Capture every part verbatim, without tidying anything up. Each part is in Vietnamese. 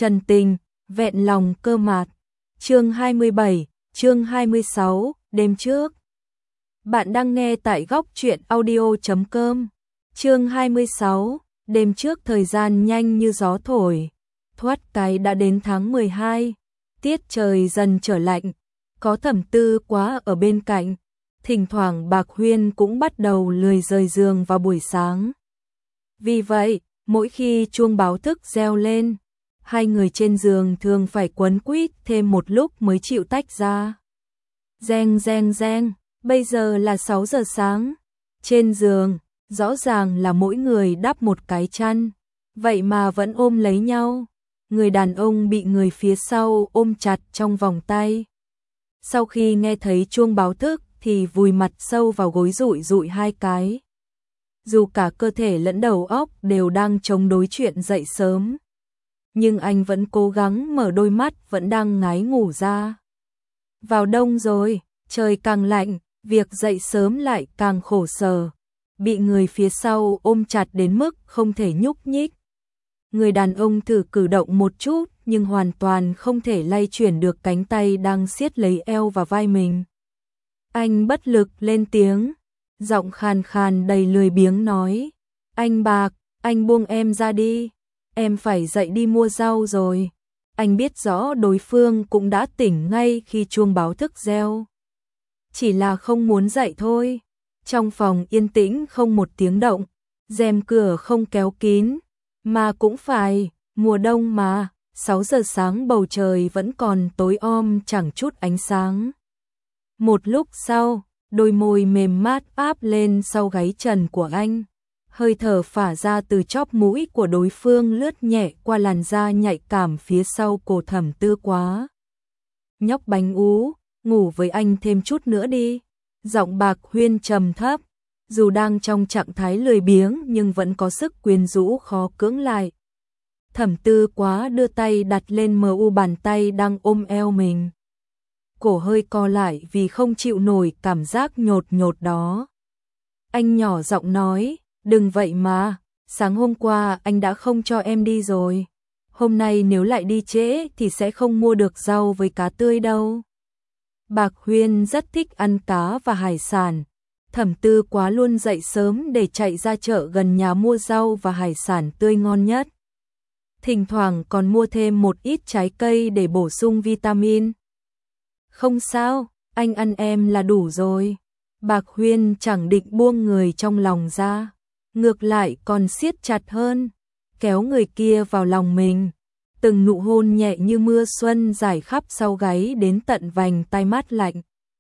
Trần tình, vẹn lòng cơ mạt. Chương hai mươi bảy, chương hai mươi sáu, đêm trước. Bạn đang nghe tại góc truyện audio chấm com. Chương hai mươi sáu, đêm trước. Thời gian nhanh như gió thổi, thoát cái đã đến tháng mười hai, tiết trời dần trở lạnh, có Thẩm Tư Quá ở bên cạnh, thỉnh thoảng Bạc Huyên cũng bắt đầu lười rời giường vào buổi sáng. Vì vậy, mỗi khi chuông báo thức reo lên, hai người trên giường thường phải quấn quýt thêm một lúc mới chịu tách ra. Reng reng reng, bây giờ là sáu giờ sáng. Trên giường, rõ ràng là mỗi người đắp một cái chăn, vậy mà vẫn ôm lấy nhau. Người đàn ông bị người phía sau ôm chặt trong vòng tay. Sau khi nghe thấy chuông báo thức thì vùi mặt sâu vào gối rụi rụi hai cái. Dù cả cơ thể lẫn đầu óc đều đang chống đối chuyện dậy sớm, nhưng anh vẫn cố gắng mở đôi mắt, vẫn đang ngái ngủ ra. Vào đông rồi, trời càng lạnh, việc dậy sớm lại càng khổ sở, bị người phía sau ôm chặt đến mức không thể nhúc nhích. Người đàn ông thử cử động một chút nhưng hoàn toàn không thể lay chuyển được cánh tay đang siết lấy eo và vai mình. Anh bất lực lên tiếng, giọng khàn khàn đầy lười biếng nói: "Anh Bạc, anh buông em ra đi, em phải dậy đi mua rau rồi." Anh biết rõ đối phương cũng đã tỉnh ngay khi chuông báo thức reo, chỉ là không muốn dậy thôi. Trong phòng yên tĩnh không một tiếng động, rèm cửa không kéo kín, mà cũng phải, mùa đông mà, sáu giờ sáng bầu trời vẫn còn tối om chẳng chút ánh sáng. Một lúc sau, đôi môi mềm mát áp lên sau gáy trần của anh, hơi thở phả ra từ chóp mũi của đối phương lướt nhẹ qua làn da nhạy cảm phía sau cổ Thẩm Tư Quá. "Nhóc bánh ú, ngủ với anh thêm chút nữa đi." Giọng Bạc Huyên trầm thấp, dù đang trong trạng thái lười biếng nhưng vẫn có sức quyến rũ khó cưỡng lại. Thẩm Tư Quá đưa tay đặt lên mờ u bàn tay đang ôm eo mình. Cổ hơi co lại vì không chịu nổi cảm giác nhột nhột đó. Anh nhỏ giọng nói: "Đừng vậy mà, sáng hôm qua anh đã không cho em đi rồi. Hôm nay nếu lại đi trễ thì sẽ không mua được rau với cá tươi đâu." Bạc Huyên rất thích ăn cá và hải sản. Thẩm Tư Quá luôn dậy sớm để chạy ra chợ gần nhà mua rau và hải sản tươi ngon nhất. Thỉnh thoảng còn mua thêm một ít trái cây để bổ sung vitamin. "Không sao, anh ăn em là đủ rồi." Bạc Huyên chẳng định buông người trong lòng ra, ngược lại còn siết chặt hơn, kéo người kia vào lòng mình. Từng nụ hôn nhẹ như mưa xuân rải khắp sau gáy đến tận vành tai mát lạnh.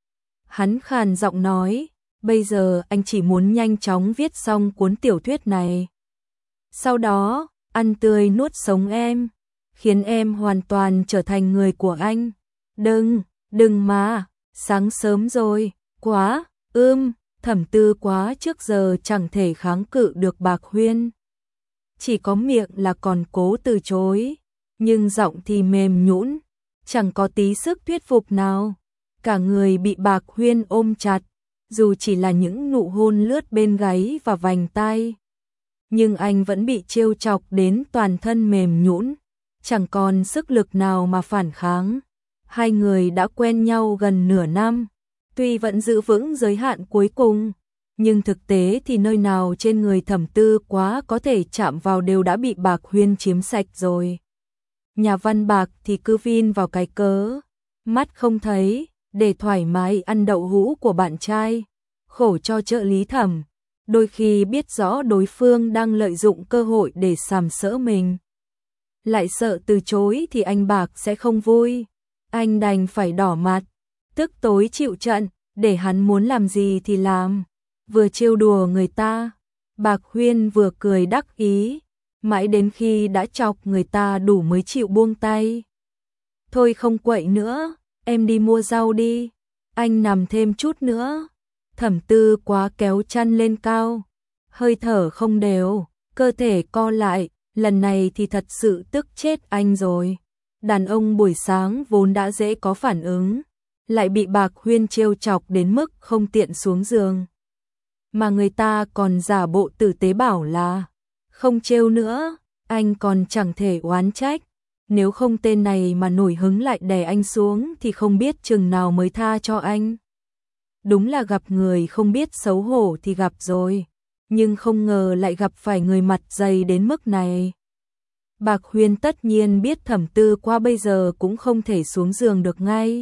Hắn khàn giọng nói: "Bây giờ anh chỉ muốn nhanh chóng viết xong cuốn tiểu thuyết này. Sau đó, ăn tươi nuốt sống em, khiến em hoàn toàn trở thành người của anh. Đừng, đừng mà, sáng sớm rồi, quá, ưm." Thẩm Tư Quá trước giờ chẳng thể kháng cự được Bạc Huyên. Chỉ có miệng là còn cố từ chối, nhưng giọng thì mềm nhũn, chẳng có tí sức thuyết phục nào. Cả người bị Bạc Huyên ôm chặt, dù chỉ là những nụ hôn lướt bên gáy và vành tai, nhưng anh vẫn bị trêu chọc đến toàn thân mềm nhũn, chẳng còn sức lực nào mà phản kháng. Hai người đã quen nhau gần nửa năm, tuy vẫn giữ vững giới hạn cuối cùng, nhưng thực tế thì nơi nào trên người Thẩm Tư Quá có thể chạm vào đều đã bị Bạc Huyên chiếm sạch rồi. Nhà văn Bạc thì cứ vin vào cái cớ mắt không thấy để thoải mái ăn đậu hũ của bạn trai, khổ cho trợ lý Thẩm, đôi khi biết rõ đối phương đang lợi dụng cơ hội để sàm sỡ mình, lại sợ từ chối thì anh Bạc sẽ không vui. Anh đành phải đỏ mặt, tức tối chịu trận, để hắn muốn làm gì thì làm, vừa trêu đùa người ta, Bạc Huyên vừa cười đắc ý, mãi đến khi đã chọc người ta đủ mới chịu buông tay. "Thôi không quậy nữa, em đi mua rau đi, anh nằm thêm chút nữa." Thẩm Tư Quá kéo chăn lên cao, hơi thở không đều, cơ thể co lại, lần này thì thật sự tức chết anh rồi. Đàn ông buổi sáng vốn đã dễ có phản ứng, lại bị Bạc Huyên trêu chọc đến mức không tiện xuống giường. Mà người ta còn giả bộ tử tế bảo là không trêu nữa, anh còn chẳng thể oán trách. Nếu không tên này mà nổi hứng lại đè anh xuống thì không biết chừng nào mới tha cho anh. Đúng là gặp người không biết xấu hổ thì gặp rồi, nhưng không ngờ lại gặp phải người mặt dày đến mức này. Bạc Huyên tất nhiên biết Thẩm Tư Quá bây giờ cũng không thể xuống giường được ngay.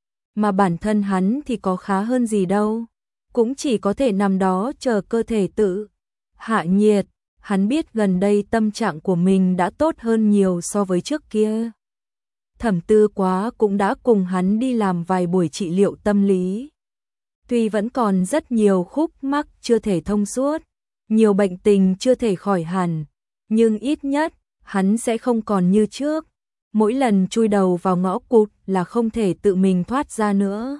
Mà bản thân hắn thì có khá hơn gì đâu, cũng chỉ có thể nằm đó chờ cơ thể tự hạ nhiệt. Hắn biết gần đây tâm trạng của mình đã tốt hơn nhiều so với trước kia. Thẩm Tư Quá cũng đã cùng hắn đi làm vài buổi trị liệu tâm lý. Tuy vẫn còn rất nhiều khúc mắc chưa thể thông suốt, nhiều bệnh tình chưa thể khỏi hẳn, nhưng ít nhất hắn sẽ không còn như trước. Mỗi lần chui đầu vào ngõ cụt là không thể tự mình thoát ra nữa.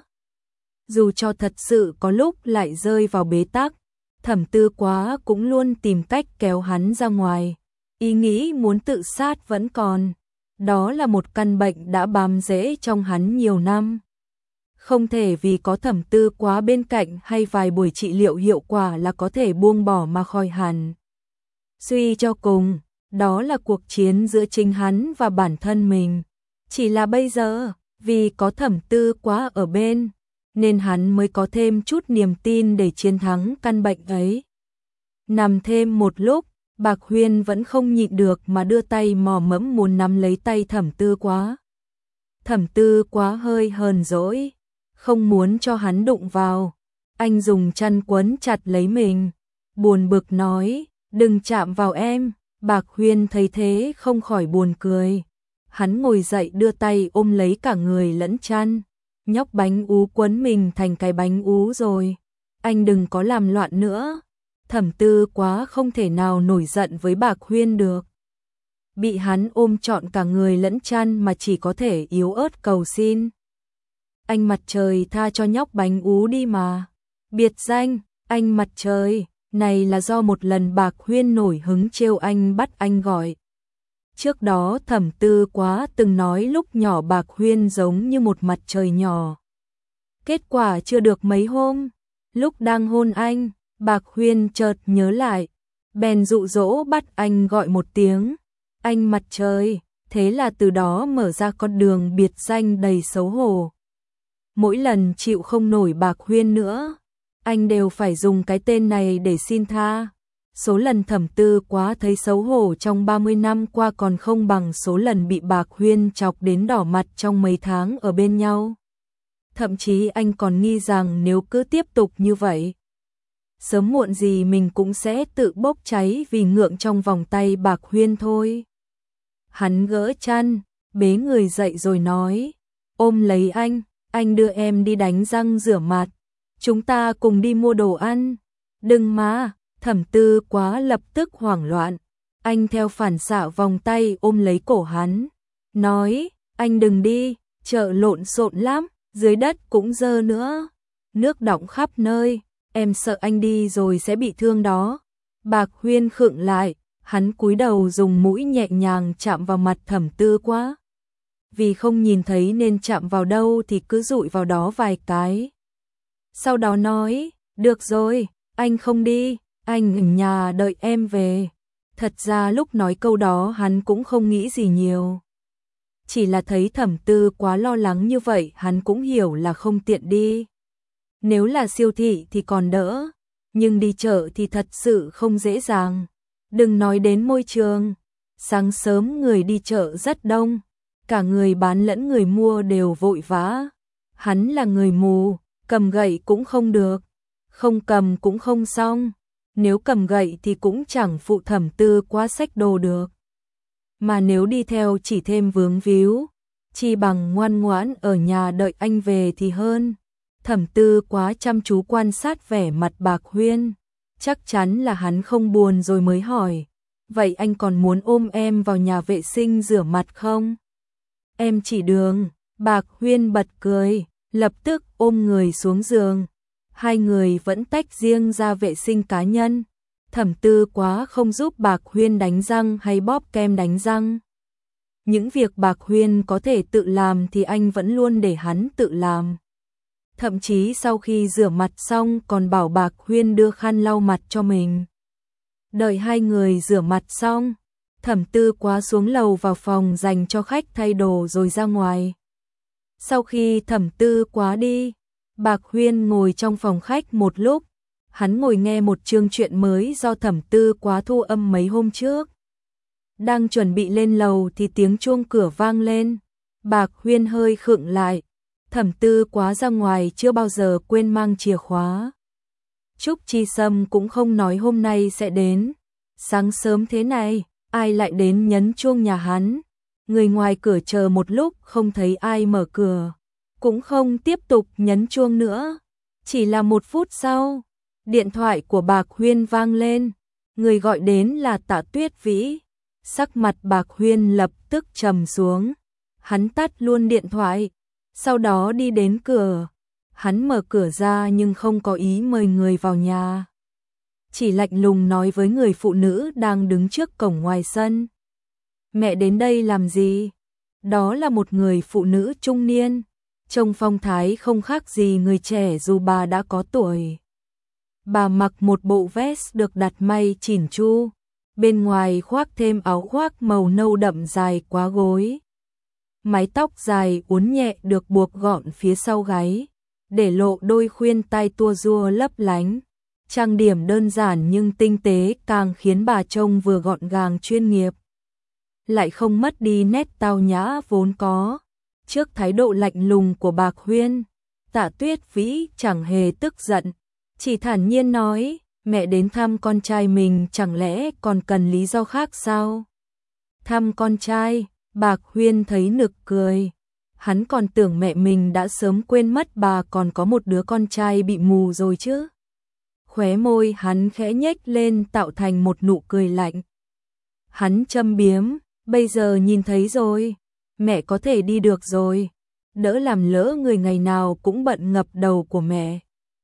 Dù cho thật sự có lúc lại rơi vào bế tắc, Thẩm Tư Quá cũng luôn tìm cách kéo hắn ra ngoài. Ý nghĩ muốn tự sát vẫn còn. Đó là một căn bệnh đã bám rễ trong hắn nhiều năm. Không thể vì có Thẩm Tư Quá bên cạnh hay vài buổi trị liệu hiệu quả là có thể buông bỏ mà khỏi hẳn. Suy cho cùng, đó là cuộc chiến giữa chính hắn và bản thân mình. Chỉ là bây giờ, vì có Thẩm Tư Quá ở bên, nên hắn mới có thêm chút niềm tin để chiến thắng căn bệnh ấy. Nằm thêm một lúc, Bạc Huyên vẫn không nhịn được mà đưa tay mò mẫm muốn nắm lấy tay Thẩm Tư Quá. Thẩm Tư Quá hơi hờn dỗi, không muốn cho hắn đụng vào. Anh dùng chăn quấn chặt lấy mình, buồn bực nói, đừng chạm vào em. Bạc Huyên thấy thế không khỏi buồn cười. Hắn ngồi dậy đưa tay ôm lấy cả người lẫn chăn. Nhóc bánh ú quấn mình thành cái bánh ú rồi. Anh đừng có làm loạn nữa. Thẩm Tư Quá không thể nào nổi giận với Bạc Huyên được. Bị hắn ôm trọn cả người lẫn chăn mà chỉ có thể yếu ớt cầu xin. Anh Mặt Trời tha cho nhóc bánh ú đi mà. Biệt danh, anh Mặt Trời, này là do một lần Bạc Huyên nổi hứng trêu anh bắt anh gọi. Trước đó Thẩm Tư Quá từng nói lúc nhỏ Bạc Huyên giống như một mặt trời nhỏ. Kết quả chưa được mấy hôm, lúc đang hôn anh, Bạc Huyên chợt nhớ lại, bèn dụ dỗ bắt anh gọi một tiếng, anh Mặt Trời, thế là từ đó mở ra con đường biệt danh đầy xấu hổ. Mỗi lần chịu không nổi Bạc Huyên nữa, anh đều phải dùng cái tên này để xin tha. Số lần Thẩm Tư Quá thấy xấu hổ trong ba mươi năm qua còn không bằng số lần bị Bạc Huyên chọc đến đỏ mặt trong mấy tháng ở bên nhau. Thậm chí anh còn nghi rằng nếu cứ tiếp tục như vậy, sớm muộn gì mình cũng sẽ tự bốc cháy vì ngượng trong vòng tay Bạc Huyên thôi. Hắn gỡ chăn, bế người dậy rồi nói, ôm lấy anh, anh đưa em đi đánh răng rửa mặt, chúng ta cùng đi mua đồ ăn. Đừng mà. Thẩm Tư Quá lập tức hoảng loạn, anh theo phản xạ vòng tay ôm lấy cổ hắn, nói, anh đừng đi, chợ lộn xộn lắm, dưới đất cũng dơ nữa, nước đọng khắp nơi, em sợ anh đi rồi sẽ bị thương đó. Bạc Huyên khựng lại, hắn cúi đầu dùng mũi nhẹ nhàng chạm vào mặt Thẩm Tư Quá. Vì không nhìn thấy nên chạm vào đâu thì cứ dụi vào đó vài cái. Sau đó nói, được rồi, anh không đi. Anh ở nhà đợi em về. Thật ra lúc nói câu đó hắn cũng không nghĩ gì nhiều. Chỉ là thấy Thẩm Tư Quá lo lắng như vậy hắn cũng hiểu là không tiện đi. Nếu là siêu thị thì còn đỡ, nhưng đi chợ thì thật sự không dễ dàng. Đừng nói đến môi trường. Sáng sớm người đi chợ rất đông, cả người bán lẫn người mua đều vội vã. Hắn là người mù, cầm gậy cũng không được, không cầm cũng không xong. Nếu cầm gậy thì cũng chẳng phụ Thẩm Tư Quá xách đồ được. Mà nếu đi theo chỉ thêm vướng víu, chi bằng ngoan ngoãn ở nhà đợi anh về thì hơn. Thẩm Tư Quá chăm chú quan sát vẻ mặt Bạc Huyên, chắc chắn là hắn không buồn rồi mới hỏi, vậy anh còn muốn ôm em vào nhà vệ sinh rửa mặt không? Em chỉ đường. Bạc Huyên bật cười, lập tức ôm người xuống giường. Hai người vẫn tách riêng ra vệ sinh cá nhân. Thẩm Tư Quá không giúp Bạc Huyên đánh răng hay bóp kem đánh răng. Những việc Bạc Huyên có thể tự làm thì anh vẫn luôn để hắn tự làm. Thậm chí sau khi rửa mặt xong còn bảo Bạc Huyên đưa khăn lau mặt cho mình. Đợi hai người rửa mặt xong, Thẩm Tư Quá xuống lầu vào phòng dành cho khách thay đồ rồi ra ngoài. Sau khi Thẩm Tư Quá đi, Bạc Huyên ngồi trong phòng khách một lúc, hắn ngồi nghe một chương truyện mới do Thẩm Tư Quá thu âm mấy hôm trước. Đang chuẩn bị lên lầu thì tiếng chuông cửa vang lên, Bạc Huyên hơi khựng lại, Thẩm Tư Quá ra ngoài chưa bao giờ quên mang chìa khóa. Trúc Chi Sâm cũng không nói hôm nay sẽ đến, sáng sớm thế này, ai lại đến nhấn chuông nhà hắn. Người ngoài cửa chờ một lúc không thấy ai mở cửa, cũng không tiếp tục nhấn chuông nữa. Chỉ là một phút sau, điện thoại của Bạc Huyên vang lên, người gọi đến là Tạ Tuyết Vĩ. Sắc mặt Bạc Huyên lập tức trầm xuống, hắn tắt luôn điện thoại, sau đó đi đến cửa. Hắn mở cửa ra nhưng không có ý mời người vào nhà, chỉ lạnh lùng nói với người phụ nữ đang đứng trước cổng ngoài sân. Mẹ đến đây làm gì? Đó là một người phụ nữ trung niên, trông phong thái không khác gì người trẻ dù bà đã có tuổi. Bà mặc một bộ vest được đặt may chỉn chu, bên ngoài khoác thêm áo khoác màu nâu đậm dài quá gối. Mái tóc dài uốn nhẹ được buộc gọn phía sau gáy, để lộ đôi khuyên tai tua rua lấp lánh. Trang điểm đơn giản nhưng tinh tế càng khiến bà trông vừa gọn gàng chuyên nghiệp, lại không mất đi nét tao nhã vốn có. Trước thái độ lạnh lùng của Bạc Huyên, Tạ Tuyết Vĩ chẳng hề tức giận, chỉ thản nhiên nói, mẹ đến thăm con trai mình chẳng lẽ còn cần lý do khác sao? Thăm con trai, Bạc Huyên thấy nực cười. Hắn còn tưởng mẹ mình đã sớm quên mất bà còn có một đứa con trai bị mù rồi chứ. Khóe môi hắn khẽ nhếch lên tạo thành một nụ cười lạnh. Hắn châm biếm, bây giờ nhìn thấy rồi, mẹ có thể đi được rồi, đỡ làm lỡ người ngày nào cũng bận ngập đầu của mẹ.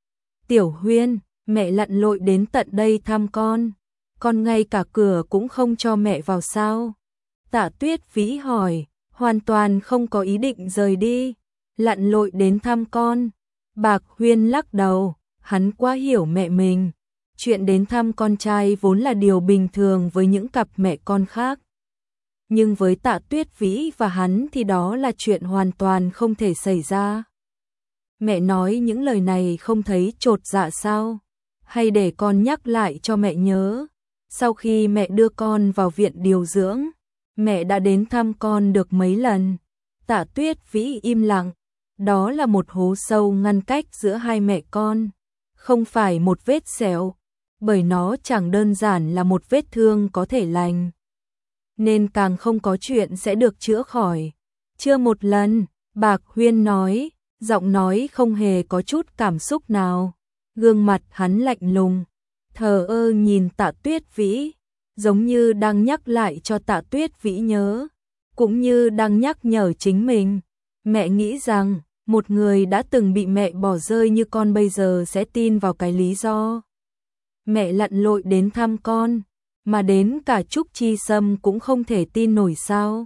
Tiểu Huyên, mẹ lặn lội đến tận đây thăm con, con ngay cả cửa cũng không cho mẹ vào sao? Tạ Tuyết Vĩ hỏi, hoàn toàn không có ý định rời đi, lặn lội đến thăm con. Bạc Huyên lắc đầu, hắn quá hiểu mẹ mình. Chuyện đến thăm con trai vốn là điều bình thường với những cặp mẹ con khác. Nhưng với Tạ Tuyết Vĩ và hắn thì đó là chuyện hoàn toàn không thể xảy ra. Mẹ nói những lời này không thấy chột dạ sao? Hay để con nhắc lại cho mẹ nhớ. Sau khi mẹ đưa con vào viện điều dưỡng, mẹ đã đến thăm con được mấy lần. Tạ Tuyết Vĩ im lặng. Đó là một hố sâu ngăn cách giữa hai mẹ con, không phải một vết sẹo, bởi nó chẳng đơn giản là một vết thương có thể lành, nên càng không có chuyện sẽ được chữa khỏi. Chưa một lần, Bạc Huyên nói, giọng nói không hề có chút cảm xúc nào, gương mặt hắn lạnh lùng, thờ ơ nhìn Tạ Tuyết Vĩ, giống như đang nhắc lại cho Tạ Tuyết Vĩ nhớ, cũng như đang nhắc nhở chính mình. Mẹ nghĩ rằng một người đã từng bị mẹ bỏ rơi như con bây giờ sẽ tin vào cái lý do mẹ lặn lội đến thăm con, mà đến cả Trúc Chi Sâm cũng không thể tin nổi sao?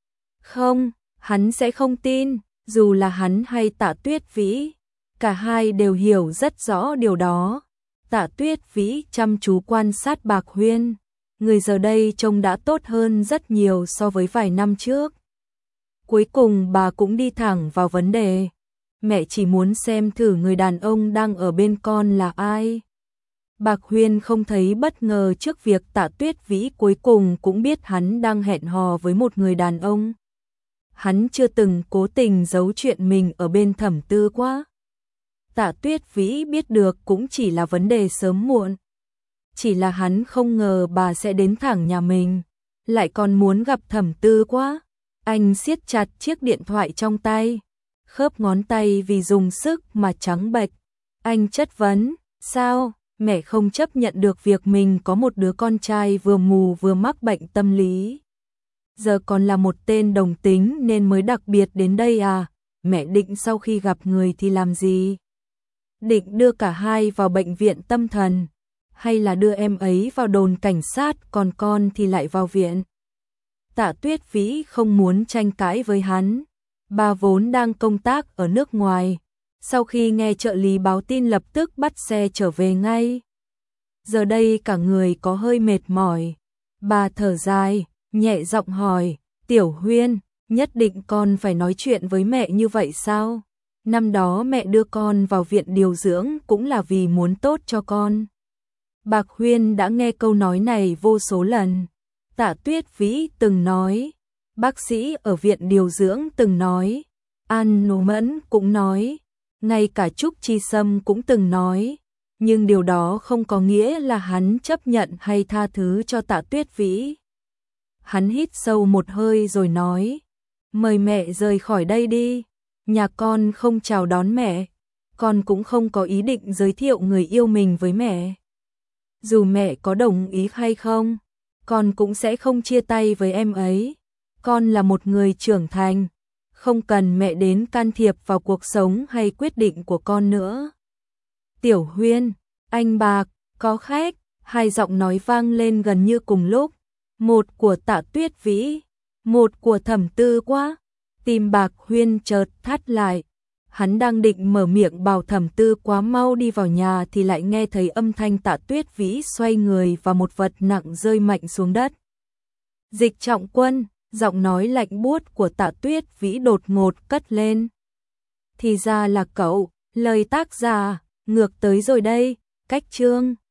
Không, hắn sẽ không tin, dù là hắn hay Tạ Tuyết Vĩ, cả hai đều hiểu rất rõ điều đó. Tạ Tuyết Vĩ chăm chú quan sát Bạc Huyên, người giờ đây trông đã tốt hơn rất nhiều so với vài năm trước. Cuối cùng bà cũng đi thẳng vào vấn đề. Mẹ chỉ muốn xem thử người đàn ông đang ở bên con là ai. Bạc Huyên không thấy bất ngờ trước việc Tạ Tuyết Vĩ cuối cùng cũng biết hắn đang hẹn hò với một người đàn ông. Hắn chưa từng cố tình giấu chuyện mình ở bên Thẩm Tư Quá. Tạ Tuyết Vĩ biết được cũng chỉ là vấn đề sớm muộn. Chỉ là hắn không ngờ bà sẽ đến thẳng nhà mình, lại còn muốn gặp Thẩm Tư Quá. Anh siết chặt chiếc điện thoại trong tay, khớp ngón tay vì dùng sức mà trắng bệch. Anh chất vấn, sao, mẹ không chấp nhận được việc mình có một đứa con trai vừa mù vừa mắc bệnh tâm lý. Giờ còn là một tên đồng tính nên mới đặc biệt đến đây à, mẹ định sau khi gặp người thì làm gì? Định đưa cả hai vào bệnh viện tâm thần, hay là đưa em ấy vào đồn cảnh sát còn con thì lại vào viện? Tạ Tuyết Vĩ không muốn tranh cãi với hắn. Bà vốn đang công tác ở nước ngoài, sau khi nghe trợ lý báo tin lập tức bắt xe trở về ngay. Giờ đây cả người có hơi mệt mỏi. Bà thở dài, nhẹ giọng hỏi, Tiểu Huyên, nhất định con phải nói chuyện với mẹ như vậy sao? Năm đó mẹ đưa con vào viện điều dưỡng cũng là vì muốn tốt cho con. Bạc Huyên đã nghe câu nói này vô số lần. Tạ Tuyết Vĩ từng nói, bác sĩ ở viện điều dưỡng từng nói, An Nú Mẫn cũng nói, ngay cả Trúc Chi Sâm cũng từng nói, nhưng điều đó không có nghĩa là hắn chấp nhận hay tha thứ cho Tạ Tuyết Vĩ. Hắn hít sâu một hơi rồi nói, mời mẹ rời khỏi đây đi, nhà con không chào đón mẹ, con cũng không có ý định giới thiệu người yêu mình với mẹ. Dù mẹ có đồng ý hay không, con cũng sẽ không chia tay với em ấy. Con là một người trưởng thành, không cần mẹ đến can thiệp vào cuộc sống hay quyết định của con nữa. Tiểu Huyên, anh Bạc, có khách, hai giọng nói vang lên gần như cùng lúc. Một của Tạ Tuyết Vĩ, một của Thẩm Tư Quá. Tim Bạc Huyên chợt thắt lại. Hắn đang định mở miệng bảo Thẩm Tư Quá mau đi vào nhà thì lại nghe thấy âm thanh Tạ Tuyết Vĩ xoay người và một vật nặng rơi mạnh xuống đất. Dịch Trọng Quân, giọng nói lạnh buốt của Tạ Tuyết Vĩ đột ngột cất lên. Thì ra là cậu, lời tác giả, ngược tới rồi đây, cách chương.